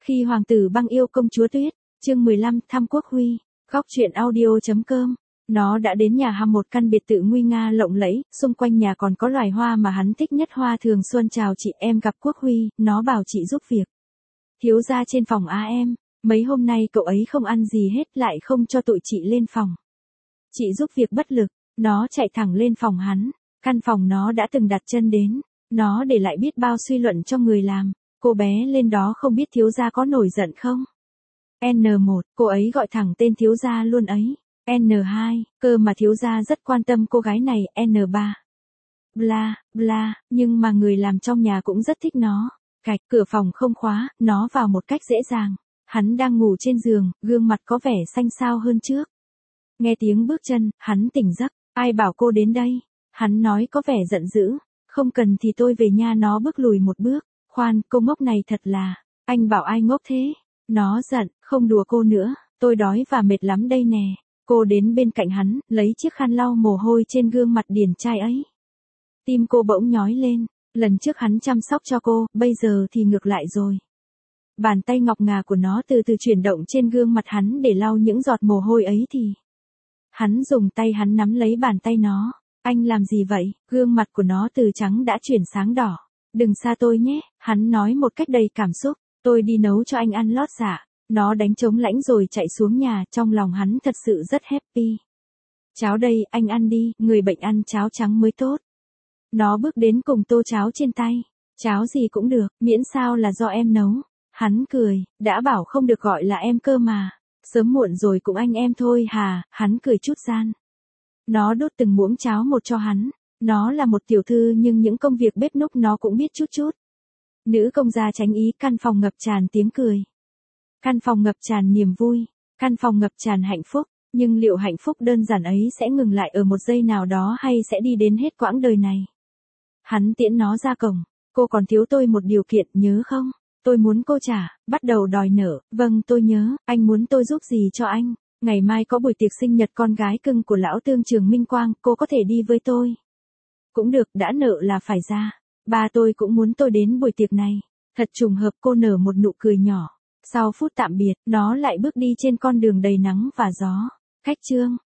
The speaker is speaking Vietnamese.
Khi hoàng tử băng yêu công chúa Tuyết, chương 15, thăm quốc huy, góc truyện audio.com. Nó đã đến nhà hăm một căn biệt thự nguy nga lộng lẫy, xung quanh nhà còn có loài hoa mà hắn thích nhất hoa thường xuân. Chào chị, em gặp Quốc Huy, nó bảo chị giúp việc. Thiếu gia trên phòng em, mấy hôm nay cậu ấy không ăn gì hết lại không cho tụi chị lên phòng. Chị giúp việc bất lực, nó chạy thẳng lên phòng hắn, căn phòng nó đã từng đặt chân đến, nó để lại biết bao suy luận cho người làm. Cô bé lên đó không biết thiếu gia có nổi giận không? N1, cô ấy gọi thẳng tên thiếu gia luôn ấy. N2, cơ mà thiếu gia rất quan tâm cô gái này. N3, bla, bla, nhưng mà người làm trong nhà cũng rất thích nó. Cạch, cửa phòng không khóa, nó vào một cách dễ dàng. Hắn đang ngủ trên giường, gương mặt có vẻ xanh xao hơn trước. Nghe tiếng bước chân, hắn tỉnh giấc. Ai bảo cô đến đây? Hắn nói có vẻ giận dữ. Không cần thì tôi về nha. Nó bước lùi một bước. Khoan, cô ngốc này thật là, anh bảo ai ngốc thế? Nó giận, không đùa cô nữa, tôi đói và mệt lắm đây nè. Cô đến bên cạnh hắn, lấy chiếc khăn lau mồ hôi trên gương mặt điển trai ấy. Tim cô bỗng nhói lên, lần trước hắn chăm sóc cho cô, bây giờ thì ngược lại rồi. Bàn tay ngọc ngà của nó từ từ chuyển động trên gương mặt hắn để lau những giọt mồ hôi ấy thì. Hắn dùng tay hắn nắm lấy bàn tay nó. Anh làm gì vậy? Gương mặt của nó từ trắng đã chuyển sáng đỏ. Đừng xa tôi nhé, hắn nói một cách đầy cảm xúc. Tôi đi nấu cho anh ăn lót dạ. Nó đánh trống lãnh rồi chạy xuống nhà, trong lòng hắn thật sự rất happy. Cháo đây, anh ăn đi, người bệnh ăn cháo trắng mới tốt. Nó bước đến cùng tô cháo trên tay. Cháo gì cũng được, miễn sao là do em nấu. Hắn cười, đã bảo không được gọi là em cơ mà. Sớm muộn rồi cũng anh em thôi hà, hắn cười chút gian. Nó đút từng muỗng cháo một cho hắn. Nó là một tiểu thư nhưng những công việc bếp núc nó cũng biết chút chút. Nữ công gia tránh ý, căn phòng ngập tràn tiếng cười. Căn phòng ngập tràn niềm vui. Căn phòng ngập tràn hạnh phúc. Nhưng liệu hạnh phúc đơn giản ấy sẽ ngừng lại ở một giây nào đó hay sẽ đi đến hết quãng đời này? Hắn tiễn nó ra cổng. Cô còn thiếu tôi một điều kiện, nhớ không? Tôi muốn cô trả, bắt đầu đòi nợ. Vâng, tôi nhớ. Anh muốn tôi giúp gì cho anh? Ngày mai có buổi tiệc sinh nhật con gái cưng của lão tương Trường Minh Quang, cô có thể đi với tôi. Cũng được, đã nợ là phải ra. Ba tôi cũng muốn tôi đến buổi tiệc này. Thật trùng hợp, cô nở một nụ cười nhỏ. Sau phút tạm biệt, nó lại bước đi trên con đường đầy nắng và gió. Khách trương.